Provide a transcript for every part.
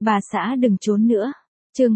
Bà xã đừng trốn nữa. Chương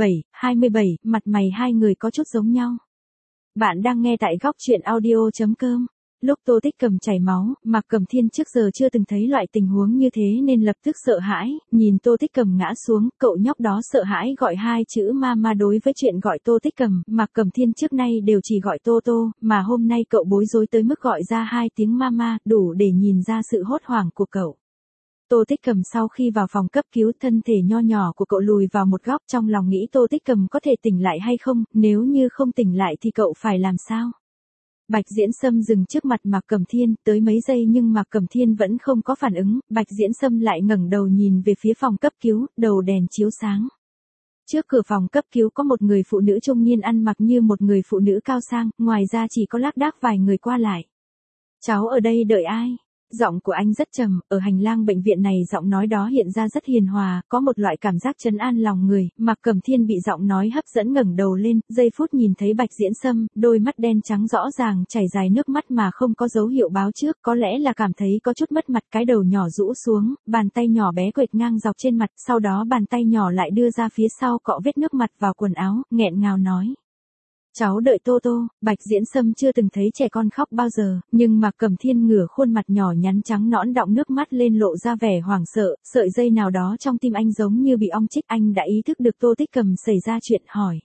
27, mặt mày hai người có chút giống nhau. Bạn đang nghe tại góc truyện audio.com. Lúc Tô Tích Cầm chảy máu, Mạc Cẩm Thiên trước giờ chưa từng thấy loại tình huống như thế nên lập tức sợ hãi, nhìn Tô Tích Cầm ngã xuống, cậu nhóc đó sợ hãi gọi hai chữ mama. Đối với chuyện gọi Tô Tích Cầm, Mạc Cẩm Thiên trước nay đều chỉ gọi Tô Tô, mà hôm nay cậu bối rối tới mức gọi ra hai tiếng mama, đủ để nhìn ra sự hốt hoảng của cậu. Tô Tích Cầm sau khi vào phòng cấp cứu, thân thể nho nhỏ của cậu lùi vào một góc, trong lòng nghĩ Tô Tích Cầm có thể tỉnh lại hay không, nếu như không tỉnh lại thì cậu phải làm sao? Bạch Diễn Sâm dừng trước mặt Mạc Cẩm Thiên, tới mấy giây nhưng Mạc Cẩm Thiên vẫn không có phản ứng, Bạch Diễn Sâm lại ngẩng đầu nhìn về phía phòng cấp cứu, đầu đèn chiếu sáng. Trước cửa phòng cấp cứu có một người phụ nữ trung niên ăn mặc như một người phụ nữ cao sang, ngoài ra chỉ có lác đác vài người qua lại. Cháu ở đây đợi ai? Giọng của anh rất trầm, ở hành lang bệnh viện này giọng nói đó hiện ra rất hiền hòa, có một loại cảm giác trấn an lòng người. Mạc Cẩm Thiên bị giọng nói hấp dẫn ngẩng đầu lên, giây phút nhìn thấy Bạch Diễn Sâm, đôi mắt đen trắng rõ ràng chảy dài nước mắt mà không có dấu hiệu báo trước, có lẽ là cảm thấy có chút mất mặt, cái đầu nhỏ rũ xuống, bàn tay nhỏ bé quệt ngang dọc trên mặt, sau đó bàn tay nhỏ lại đưa ra phía sau cọ vết nước mặt vào quần áo, nghẹn ngào nói. Cháu đợi Tô Tô. Bạch Diễn Sâm chưa từng thấy trẻ con khóc bao giờ, nhưng Mạc Cẩm Thiên ngửa khuôn mặt nhỏ nhắn trắng nõn đọng nước mắt lên lộ ra vẻ hoảng sợ, sợi dây nào đó trong tim anh giống như bị ong chích. Anh đã ý thức được Tô Tích Cầm xảy ra chuyện, hỏi.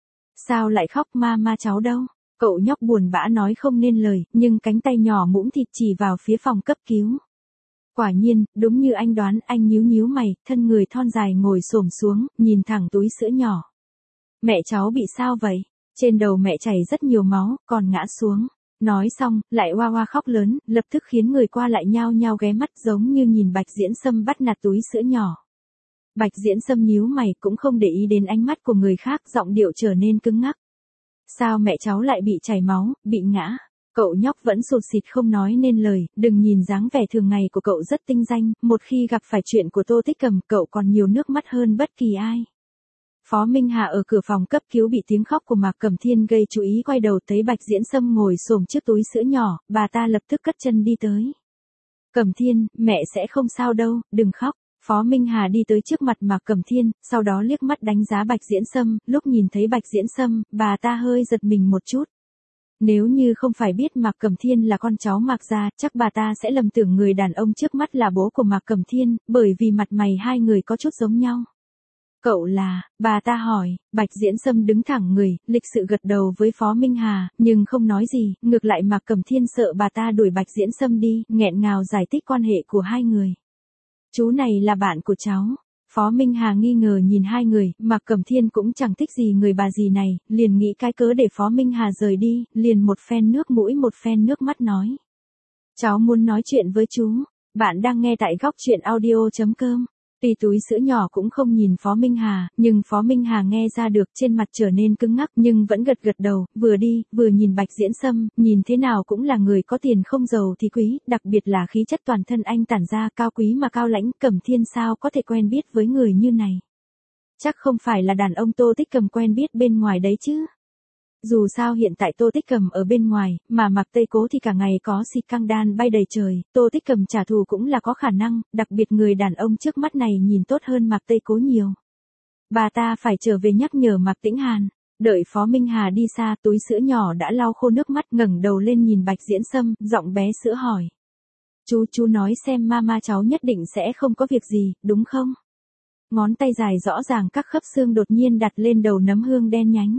Sao lại khóc, mama cháu đâu? Cậu nhóc buồn bã nói không nên lời, nhưng cánh tay nhỏ mũm thịt chỉ vào phía phòng cấp cứu. Quả nhiên, đúng như anh đoán, anh nhíu nhíu mày, thân người thon dài ngồi xổm xuống, nhìn thẳng túi sữa nhỏ. Mẹ cháu bị sao vậy? Trên đầu mẹ chảy rất nhiều máu, còn ngã xuống. Nói xong, lại oa oa khóc lớn, lập tức khiến người qua lại nhao nhao ghé mắt giống như nhìn Bạch Diễn Sâm bắt nạt túi sữa nhỏ. Bạch Diễn Sâm nhíu mày cũng không để ý đến ánh mắt của người khác, giọng điệu trở nên cứng ngắc. Sao mẹ cháu lại bị chảy máu, bị ngã? Cậu nhóc vẫn sụt sịt không nói nên lời, đừng nhìn dáng vẻ thường ngày của cậu rất tinh danh, một khi gặp phải chuyện của Tô Tích Cầm cậu còn nhiều nước mắt hơn bất kỳ ai. Phó Minh Hà ở cửa phòng cấp cứu bị tiếng khóc của Mạc Cẩm Thiên gây chú ý, quay đầu thấy Bạch Diễn Sâm ngồi xổm trước túi sữa nhỏ, bà ta lập tức cất chân đi tới. Cẩm Thiên, mẹ sẽ không sao đâu, đừng khóc. Phó Minh Hà đi tới trước mặt Mạc Cẩm Thiên, sau đó liếc mắt đánh giá Bạch Diễn Sâm, lúc nhìn thấy Bạch Diễn Sâm, bà ta hơi giật mình một chút. Nếu như không phải biết Mạc Cẩm Thiên là con cháu Mạc gia, chắc bà ta sẽ lầm tưởng người đàn ông trước mắt là bố của Mạc Cẩm Thiên, bởi vì mặt mày hai người có chút giống nhau. Cậu là, bà ta hỏi. Bạch Diễn Sâm đứng thẳng người, lịch sự gật đầu với Phó Minh Hà, nhưng không nói gì, ngược lại Mạc Cẩm Thiên sợ bà ta đuổi Bạch Diễn Sâm đi, nghẹn ngào giải thích quan hệ của hai người. Chú này là bạn của cháu. Phó Minh Hà nghi ngờ nhìn hai người, Mạc Cẩm Thiên cũng chẳng thích gì người bà dì này, liền nghĩ cái cớ để Phó Minh Hà rời đi, liền một phen nước mũi một phen nước mắt nói. Cháu muốn nói chuyện với chú. Bạn đang nghe tại góc truyện audio.com. Tuy túi sữa nhỏ cũng không nhìn Phó Minh Hà, nhưng Phó Minh Hà nghe ra được, trên mặt trở nên cứng ngắc nhưng vẫn gật gật đầu, vừa đi, vừa nhìn Bạch Diễn Sâm, nhìn thế nào cũng là người có tiền không giàu thì quý, đặc biệt là khí chất toàn thân anh tản ra cao quý mà cao lãnh. Cẩm Thiên sao có thể quen biết với người như này? Chắc không phải là đàn ông Tô Tích Cầm quen biết bên ngoài đấy chứ. Dù sao hiện tại Tô Tích Cầm ở bên ngoài, mà Mạc Tây Cố thì cả ngày có xì căng đan bay đầy trời, Tô Tích Cầm trả thù cũng là có khả năng, đặc biệt người đàn ông trước mắt này nhìn tốt hơn Mạc Tây Cố nhiều. Bà ta phải trở về nhắc nhở Mạc Tĩnh Hàn. Đợi Phó Minh Hà đi xa, túi sữa nhỏ đã lau khô nước mắt, ngẩng đầu lên nhìn Bạch Diễn Sâm, giọng bé sữa hỏi. Chú nói xem mama cháu nhất định sẽ không có việc gì, đúng không? Ngón tay dài rõ ràng các khớp xương đột nhiên đặt lên đầu nấm hương đen nhánh.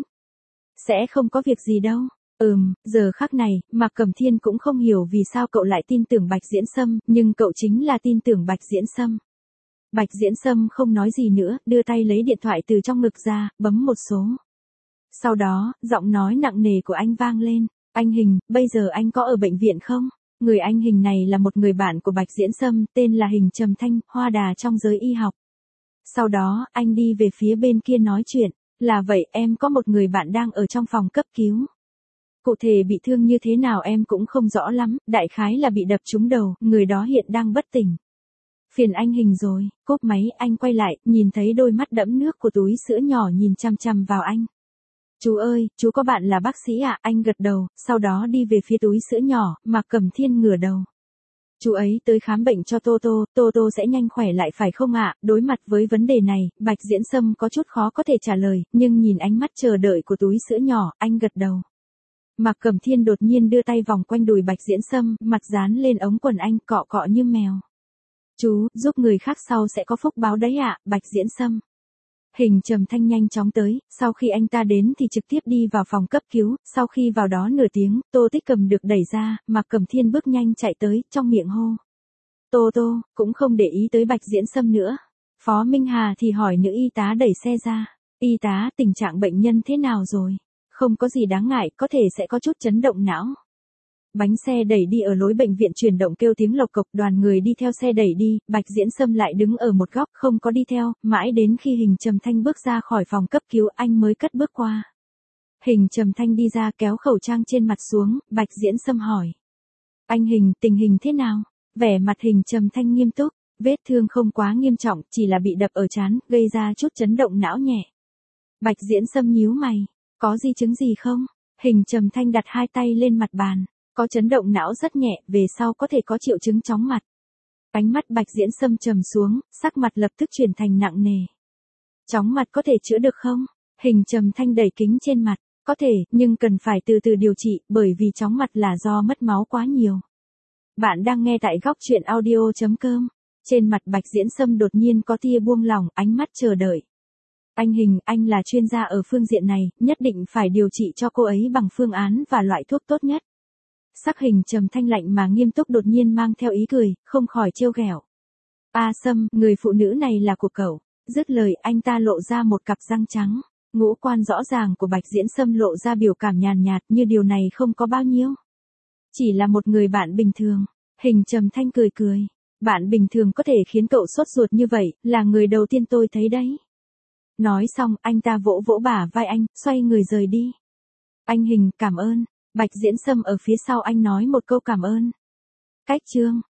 Sẽ không có việc gì đâu. Giờ khắc này, Mạc Cẩm Thiên cũng không hiểu vì sao cậu lại tin tưởng Bạch Diễn Sâm, nhưng cậu chính là tin tưởng Bạch Diễn Sâm. Bạch Diễn Sâm không nói gì nữa, đưa tay lấy điện thoại từ trong ngực ra, bấm một số. Sau đó, giọng nói nặng nề của anh vang lên. Anh Hình, bây giờ anh có ở bệnh viện không? Người anh Hình này là một người bạn của Bạch Diễn Sâm, tên là Hình Trầm Thanh, hoa đà trong giới y học. Sau đó, anh đi về phía bên kia nói chuyện. Là vậy, em có một người bạn đang ở trong phòng cấp cứu. Cụ thể bị thương như thế nào em cũng không rõ lắm, đại khái là bị đập trúng đầu, người đó hiện đang bất tỉnh. Phiền anh Hình rồi. Cúp máy, anh quay lại, nhìn thấy đôi mắt đẫm nước của túi sữa nhỏ nhìn chằm chằm vào anh. Chú ơi, chú có bạn là bác sĩ à? Anh gật đầu, sau đó đi về phía túi sữa nhỏ, Mạc Cẩm Thiên ngửa đầu. Chú ấy tới khám bệnh cho Tô Tô, Tô Tô sẽ nhanh khỏe lại phải không ạ? Đối mặt với vấn đề này, Bạch Diễn Sâm có chút khó có thể trả lời, nhưng nhìn ánh mắt chờ đợi của túi sữa nhỏ, anh gật đầu. Mạc Cẩm Thiên đột nhiên đưa tay vòng quanh đùi Bạch Diễn Sâm, mặt dán lên ống quần anh, cọ cọ như mèo. Chú, giúp người khác sau sẽ có phúc báo đấy ạ, Bạch Diễn Sâm. Hình Trầm Thanh nhanh chóng tới, sau khi anh ta đến thì trực tiếp đi vào phòng cấp cứu, sau khi vào đó nửa tiếng, Tô Tích Cầm được đẩy ra, Mạc Cẩm Thiên bước nhanh chạy tới, trong miệng hô. Tô Tô, cũng không để ý tới Bạch Diễn Sâm nữa. Phó Minh Hà thì hỏi nữ y tá đẩy xe ra. Y tá, tình trạng bệnh nhân thế nào rồi? Không có gì đáng ngại, có thể sẽ có chút chấn động não. Bánh xe đẩy đi ở lối bệnh viện chuyển động kêu tiếng lộc cộc, đoàn người đi theo xe đẩy đi, Bạch Diễn Sâm lại đứng ở một góc không có đi theo, mãi đến khi Hình Trầm Thanh bước ra khỏi phòng cấp cứu anh mới cất bước qua. Hình Trầm Thanh đi ra kéo khẩu trang trên mặt xuống, Bạch Diễn Sâm hỏi. Anh Hình, tình hình thế nào? Vẻ mặt Hình Trầm Thanh nghiêm túc, vết thương không quá nghiêm trọng, chỉ là bị đập ở trán, gây ra chút chấn động não nhẹ. Bạch Diễn Sâm nhíu mày, có di chứng gì không? Hình Trầm Thanh đặt hai tay lên mặt bàn. Có chấn động não rất nhẹ, về sau có thể có triệu chứng chóng mặt. Ánh mắt Bạch Diễn Sâm trầm xuống, sắc mặt lập tức chuyển thành nặng nề. Chóng mặt có thể chữa được không? Hình Trầm Thanh đẩy kính trên mặt. Có thể, nhưng cần phải từ từ điều trị, bởi vì chóng mặt là do mất máu quá nhiều. Bạn đang nghe tại góc truyện audio.com. Trên mặt Bạch Diễn Sâm đột nhiên có tia buông lỏng, ánh mắt chờ đợi. Anh Hình, anh là chuyên gia ở phương diện này, nhất định phải điều trị cho cô ấy bằng phương án và loại thuốc tốt nhất. Sắc Hình Trầm Thanh lạnh mà nghiêm túc đột nhiên mang theo ý cười, không khỏi trêu ghẹo. A Sâm, người phụ nữ này là của cậu. Dứt lời anh ta lộ ra một cặp răng trắng. Ngũ quan rõ ràng của Bạch Diễn Sâm lộ ra biểu cảm nhàn nhạt như điều này không có bao nhiêu. Chỉ là một người bạn bình thường. Hình Trầm Thanh cười cười. Bạn bình thường có thể khiến cậu sốt ruột như vậy, là người đầu tiên tôi thấy đấy. Nói xong, anh ta vỗ vỗ bả vai anh, xoay người rời đi. Anh Hình, cảm ơn. Bạch Diễn Sâm ở phía sau anh nói một câu cảm ơn. Cách chương.